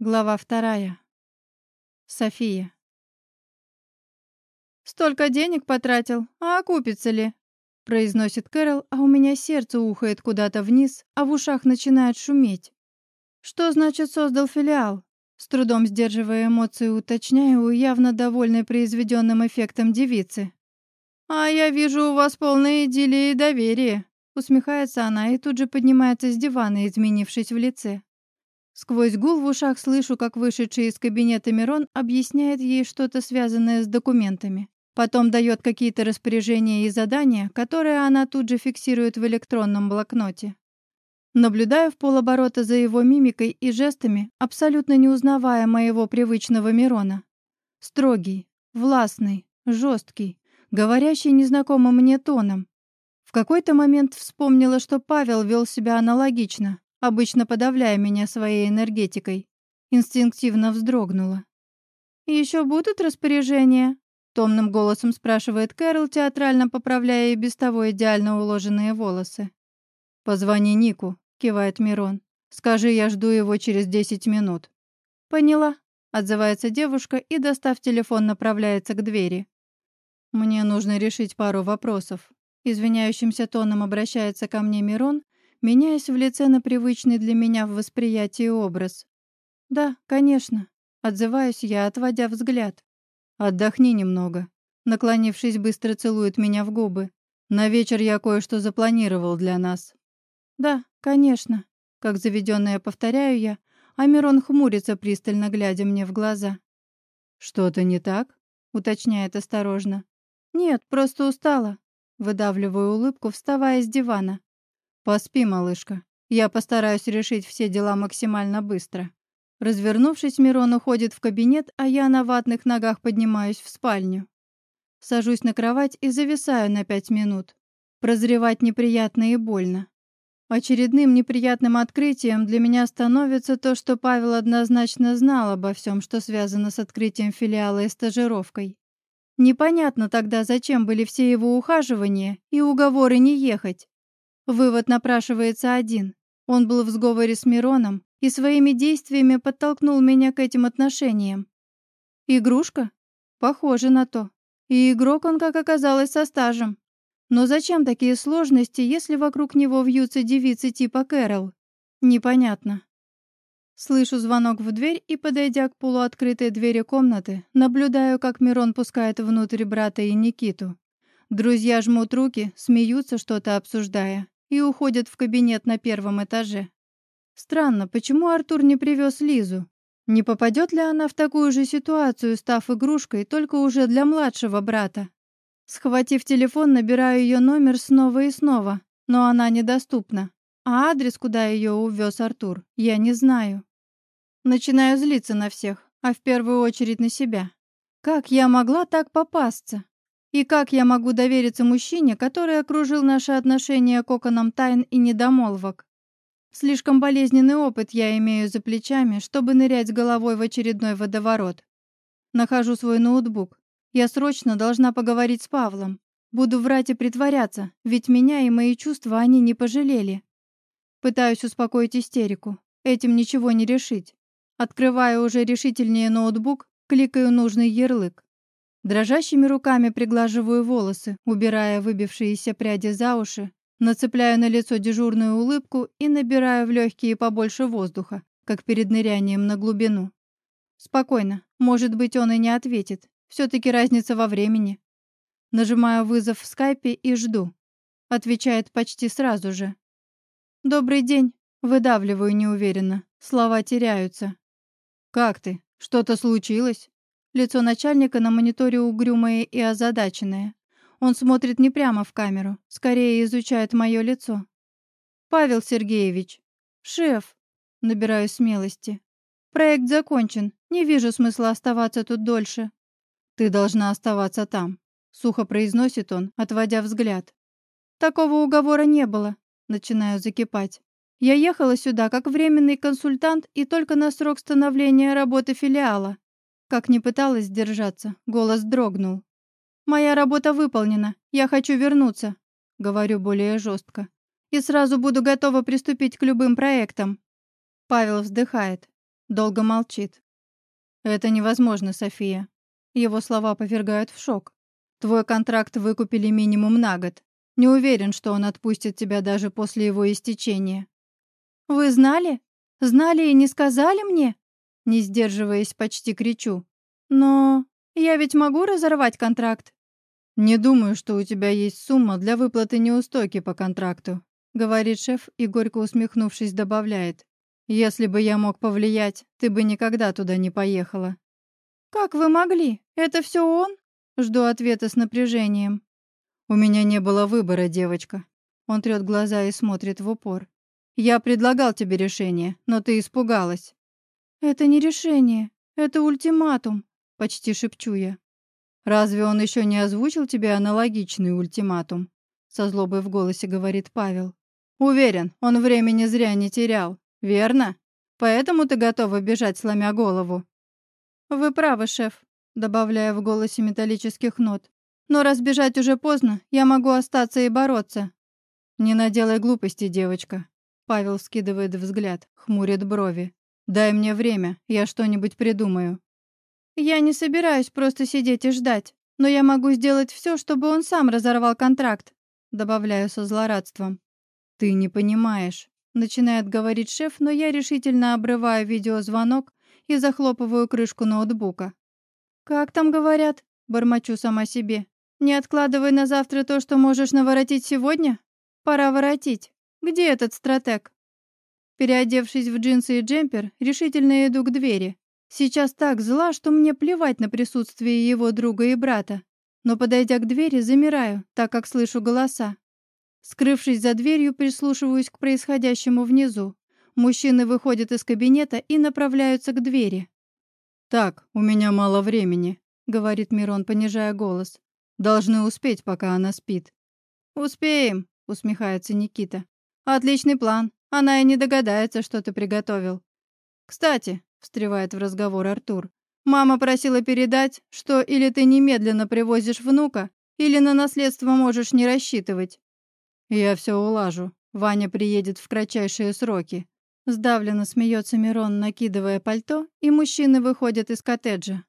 Глава 2. София. «Столько денег потратил, а окупится ли?» произносит Кэрол, а у меня сердце ухает куда-то вниз, а в ушах начинает шуметь. «Что значит создал филиал?» С трудом сдерживая эмоции, уточняю у явно довольной произведенным эффектом девицы. «А я вижу, у вас полная идиллия и доверие», усмехается она и тут же поднимается с дивана, изменившись в лице. Сквозь гул в ушах слышу, как вышедший из кабинета Мирон объясняет ей что-то связанное с документами. Потом дает какие-то распоряжения и задания, которые она тут же фиксирует в электронном блокноте. Наблюдаю в полоборота за его мимикой и жестами, абсолютно не узнавая моего привычного Мирона. Строгий, властный, жесткий, говорящий незнакомым мне тоном. В какой-то момент вспомнила, что Павел вел себя аналогично, обычно подавляя меня своей энергетикой. Инстинктивно вздрогнула. «Еще будут распоряжения?» — томным голосом спрашивает Кэрол, театрально поправляя и без того идеально уложенные волосы. «Позвони Нику», — кивает Мирон. «Скажи, я жду его через 10 минут». «Поняла», — отзывается девушка и, достав телефон, направляется к двери. «Мне нужно решить пару вопросов». Извиняющимся тоном обращается ко мне Мирон, меняясь в лице на привычный для меня в восприятии образ. «Да, конечно», — отзываюсь я, отводя взгляд. «Отдохни немного». Наклонившись, быстро целует меня в губы. «На вечер я кое-что запланировал для нас». «Да, конечно», — как заведенная повторяю я, а Мирон хмурится, пристально глядя мне в глаза. «Что-то не так?» — уточняет осторожно. «Нет, просто устала». Выдавливаю улыбку, вставая с дивана. «Поспи, малышка. Я постараюсь решить все дела максимально быстро». Развернувшись, Мирон уходит в кабинет, а я на ватных ногах поднимаюсь в спальню. Сажусь на кровать и зависаю на 5 минут. Прозревать неприятно и больно. Очередным неприятным открытием для меня становится то, что Павел однозначно знал обо всем, что связано с открытием филиала и стажировкой. Непонятно тогда, зачем были все его ухаживания и уговоры не ехать. Вывод напрашивается один. Он был в сговоре с Мироном и своими действиями подтолкнул меня к этим отношениям. Игрушка? Похоже на то. И игрок он, как оказалось, со стажем. Но зачем такие сложности, если вокруг него вьются девицы типа Кэрол? Непонятно. Слышу звонок в дверь и, подойдя к полуоткрытой двери комнаты, наблюдаю, как Мирон пускает внутрь брата и Никиту. Друзья жмут руки, смеются, что-то обсуждая, и уходят в кабинет на первом этаже. Странно, почему Артур не привез Лизу? Не попадет ли она в такую же ситуацию, став игрушкой, только уже для младшего брата? Схватив телефон, набираю ее номер снова и снова, но она недоступна. А адрес, куда ее увез Артур, я не знаю. Начинаю злиться на всех, а в первую очередь на себя. Как я могла так попасться? И как я могу довериться мужчине, который окружил наши отношения коконом тайн и недомолвок? Слишком болезненный опыт я имею за плечами, чтобы нырять головой в очередной водоворот. Нахожу свой ноутбук. Я срочно должна поговорить с Павлом. Буду врать и притворяться, ведь меня и мои чувства они не пожалели. Пытаюсь успокоить истерику. Этим ничего не решить. Открываю уже решительнее ноутбук, кликаю нужный ярлык. Дрожащими руками приглаживаю волосы, убирая выбившиеся пряди за уши, нацепляю на лицо дежурную улыбку и набираю в легкие побольше воздуха, как перед нырянием на глубину. Спокойно, может быть, он и не ответит. Все-таки разница во времени. Нажимаю вызов в скайпе и жду. Отвечает почти сразу же. «Добрый день», выдавливаю неуверенно, слова теряются. «Как ты? Что-то случилось?» Лицо начальника на мониторе угрюмое и озадаченное. Он смотрит не прямо в камеру, скорее изучает мое лицо. «Павел Сергеевич». «Шеф». Набираю смелости. «Проект закончен. Не вижу смысла оставаться тут дольше». «Ты должна оставаться там», — сухо произносит он, отводя взгляд. «Такого уговора не было». Начинаю закипать. Я ехала сюда как временный консультант и только на срок становления работы филиала. Как ни пыталась сдержаться, голос дрогнул. «Моя работа выполнена, я хочу вернуться», — говорю более жестко. «И сразу буду готова приступить к любым проектам». Павел вздыхает. Долго молчит. «Это невозможно, София». Его слова повергают в шок. «Твой контракт выкупили минимум на год. Не уверен, что он отпустит тебя даже после его истечения». «Вы знали? Знали и не сказали мне?» Не сдерживаясь, почти кричу. «Но я ведь могу разорвать контракт?» «Не думаю, что у тебя есть сумма для выплаты неустойки по контракту», говорит шеф и, горько усмехнувшись, добавляет. «Если бы я мог повлиять, ты бы никогда туда не поехала». «Как вы могли? Это все он?» Жду ответа с напряжением. «У меня не было выбора, девочка». Он трёт глаза и смотрит в упор. «Я предлагал тебе решение, но ты испугалась». «Это не решение, это ультиматум», — почти шепчу я. «Разве он еще не озвучил тебе аналогичный ультиматум?» Со злобой в голосе говорит Павел. «Уверен, он времени зря не терял, верно? Поэтому ты готова бежать, сломя голову». «Вы правы, шеф», — добавляя в голосе металлических нот. «Но раз бежать уже поздно, я могу остаться и бороться». «Не наделай глупости, девочка». Павел вскидывает взгляд, хмурит брови. «Дай мне время, я что-нибудь придумаю». «Я не собираюсь просто сидеть и ждать, но я могу сделать все, чтобы он сам разорвал контракт», добавляю со злорадством. «Ты не понимаешь», — начинает говорить шеф, но я решительно обрываю видеозвонок и захлопываю крышку ноутбука. «Как там говорят?» — бормочу сама себе. «Не откладывай на завтра то, что можешь наворотить сегодня? Пора воротить. Где этот стратег?» Переодевшись в джинсы и джемпер, решительно иду к двери. Сейчас так зла, что мне плевать на присутствие его друга и брата. Но, подойдя к двери, замираю, так как слышу голоса. Скрывшись за дверью, прислушиваюсь к происходящему внизу. Мужчины выходят из кабинета и направляются к двери. «Так, у меня мало времени», — говорит Мирон, понижая голос. «Должны успеть, пока она спит». «Успеем», — усмехается Никита. «Отличный план. Она и не догадается, что ты приготовил». «Кстати», — встревает в разговор Артур, «мама просила передать, что или ты немедленно привозишь внука, или на наследство можешь не рассчитывать». «Я все улажу. Ваня приедет в кратчайшие сроки». Сдавленно смеется Мирон, накидывая пальто, и мужчины выходят из коттеджа.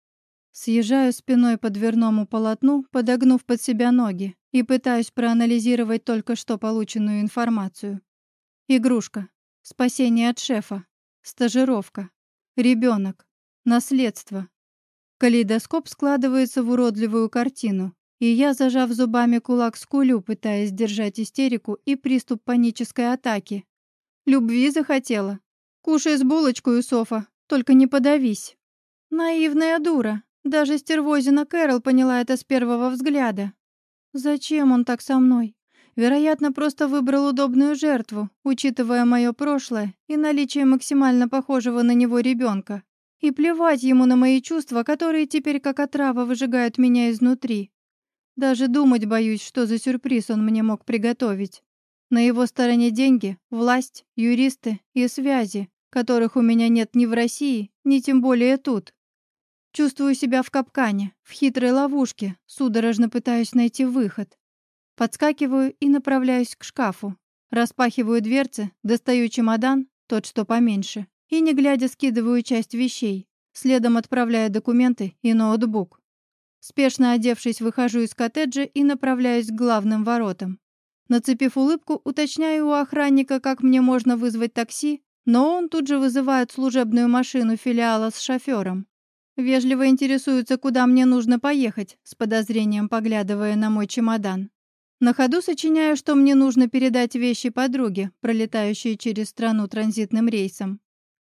Съезжаю спиной по дверному полотну, подогнув под себя ноги, и пытаюсь проанализировать только что полученную информацию. Игрушка. Спасение от шефа. Стажировка. Ребенок. Наследство. Калейдоскоп складывается в уродливую картину, и я, зажав зубами кулак, скулю, пытаясь сдержать истерику и приступ панической атаки. Любви захотела. Кушай с булочкой, Софа, только не подавись. Наивная дура. Даже стервозина Кэрол поняла это с первого взгляда. Зачем он так со мной? Вероятно, просто выбрал удобную жертву, учитывая мое прошлое и наличие максимально похожего на него ребенка. И плевать ему на мои чувства, которые теперь как отрава выжигают меня изнутри. Даже думать боюсь, что за сюрприз он мне мог приготовить. На его стороне деньги, власть, юристы и связи, которых у меня нет ни в России, ни тем более тут. Чувствую себя в капкане, в хитрой ловушке, судорожно пытаюсь найти выход. Подскакиваю и направляюсь к шкафу. Распахиваю дверцы, достаю чемодан, тот, что поменьше, и, не глядя, скидываю часть вещей, следом отправляя документы и ноутбук. Спешно одевшись, выхожу из коттеджа и направляюсь к главным воротам. Нацепив улыбку, уточняю у охранника, как мне можно вызвать такси, но он тут же вызывает служебную машину филиала с шофёром. Вежливо интересуется, куда мне нужно поехать, с подозрением поглядывая на мой чемодан. На ходу сочиняю, что мне нужно передать вещи подруге, пролетающей через страну транзитным рейсом.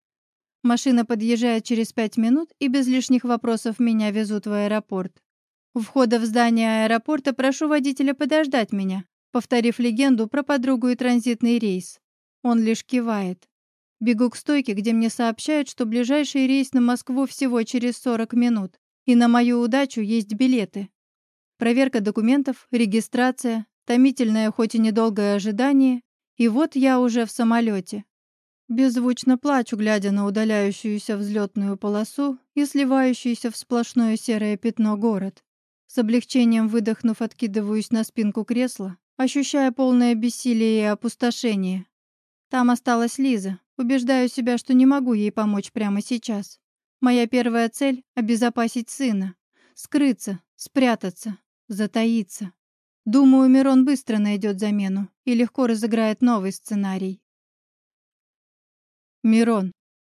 Машина подъезжает через 5 минут, и без лишних вопросов меня везут в аэропорт. У входа в здание аэропорта прошу водителя подождать меня, повторив легенду про подругу и транзитный рейс. Он лишь кивает. Бегу к стойке, где мне сообщают, что ближайший рейс на Москву всего через 40 минут, и на мою удачу есть билеты. Проверка документов, регистрация, томительное, хоть и недолгое ожидание, и вот я уже в самолете. Беззвучно плачу, глядя на удаляющуюся взлетную полосу и сливающуюся в сплошное серое пятно город. С облегчением выдохнув, откидываюсь на спинку кресла, ощущая полное бессилие и опустошение. Там осталась Лиза, Убеждаю себя, что не могу ей помочь прямо сейчас. Моя первая цель — обезопасить сына. Скрыться, спрятаться, затаиться. Думаю, Мирон быстро найдет замену и легко разыграет новый сценарий. Мирон.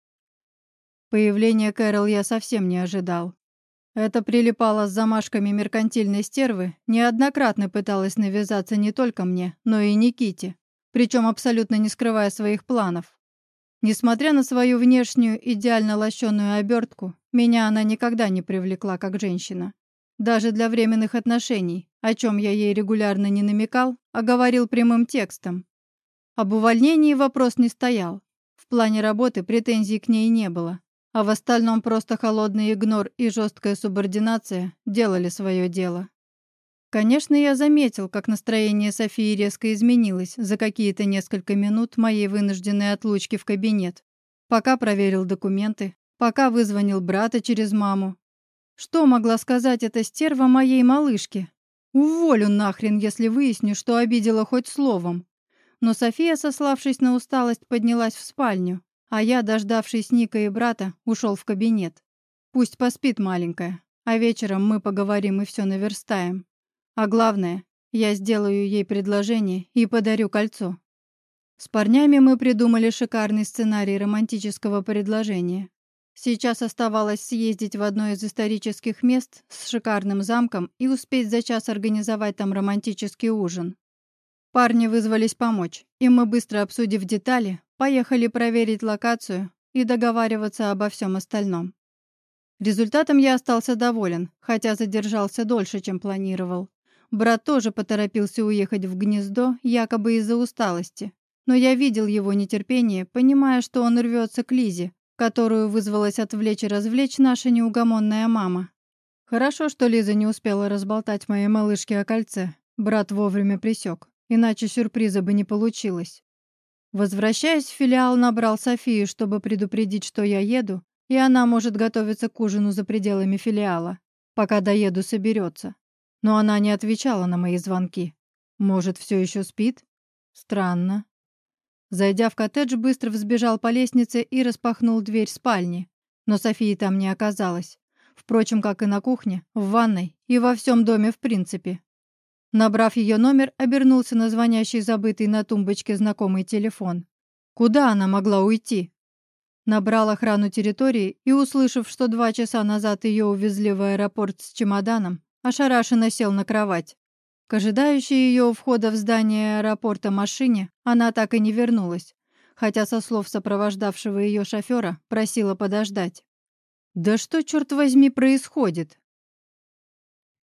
Появление Кэрол я совсем не ожидал. Это прилипало с замашками меркантильной стервы, неоднократно пыталась навязаться не только мне, но и Никите, причем абсолютно не скрывая своих планов. Несмотря на свою внешнюю, идеально лощеную обертку, меня она никогда не привлекла как женщина. Даже для временных отношений, о чем я ей регулярно не намекал, а говорил прямым текстом. Об увольнении вопрос не стоял. В плане работы претензий к ней не было, а в остальном просто холодный игнор и жесткая субординация делали свое дело. Конечно, я заметил, как настроение Софии резко изменилось за какие-то несколько минут моей вынужденной отлучки в кабинет. Пока проверил документы, пока вызвонил брата через маму. Что могла сказать эта стерва моей малышке? Уволю нахрен, если выясню, что обидела хоть словом. Но София, сославшись на усталость, поднялась в спальню, а я, дождавшись Ника и брата, ушел в кабинет. Пусть поспит маленькая, а вечером мы поговорим и все наверстаем. А главное, я сделаю ей предложение и подарю кольцо. С парнями мы придумали шикарный сценарий романтического предложения. Сейчас оставалось съездить в одно из исторических мест с шикарным замком и успеть за час организовать там романтический ужин. Парни вызвались помочь, и мы, быстро обсудив детали, поехали проверить локацию и договариваться обо всем остальном. Результатом я остался доволен, хотя задержался дольше, чем планировал. Брат тоже поторопился уехать в гнездо, якобы из-за усталости. Но я видел его нетерпение, понимая, что он рвется к Лизе, которую вызвалась отвлечь и развлечь наша неугомонная мама. Хорошо, что Лиза не успела разболтать моей малышке о кольце. Брат вовремя присек, иначе сюрприза бы не получилось. Возвращаясь в филиал, набрал Софию, чтобы предупредить, что я еду, и она может готовиться к ужину за пределами филиала. Пока доеду, соберется. Но она не отвечала на мои звонки. Может, все еще спит? Странно. Зайдя в коттедж, быстро взбежал по лестнице и распахнул дверь спальни. Но Софии там не оказалось. Впрочем, как и на кухне, в ванной и во всем доме в принципе. Набрав ее номер, обернулся на звонящий забытый на тумбочке знакомый телефон. Куда она могла уйти? Набрал охрану территории и, услышав, что 2 часа назад ее увезли в аэропорт с чемоданом, ошарашенно сел на кровать. К ожидающей ее у входа в здание аэропорта машине она так и не вернулась, хотя со слов сопровождавшего ее шофера просила подождать. «Да что, черт возьми, происходит?»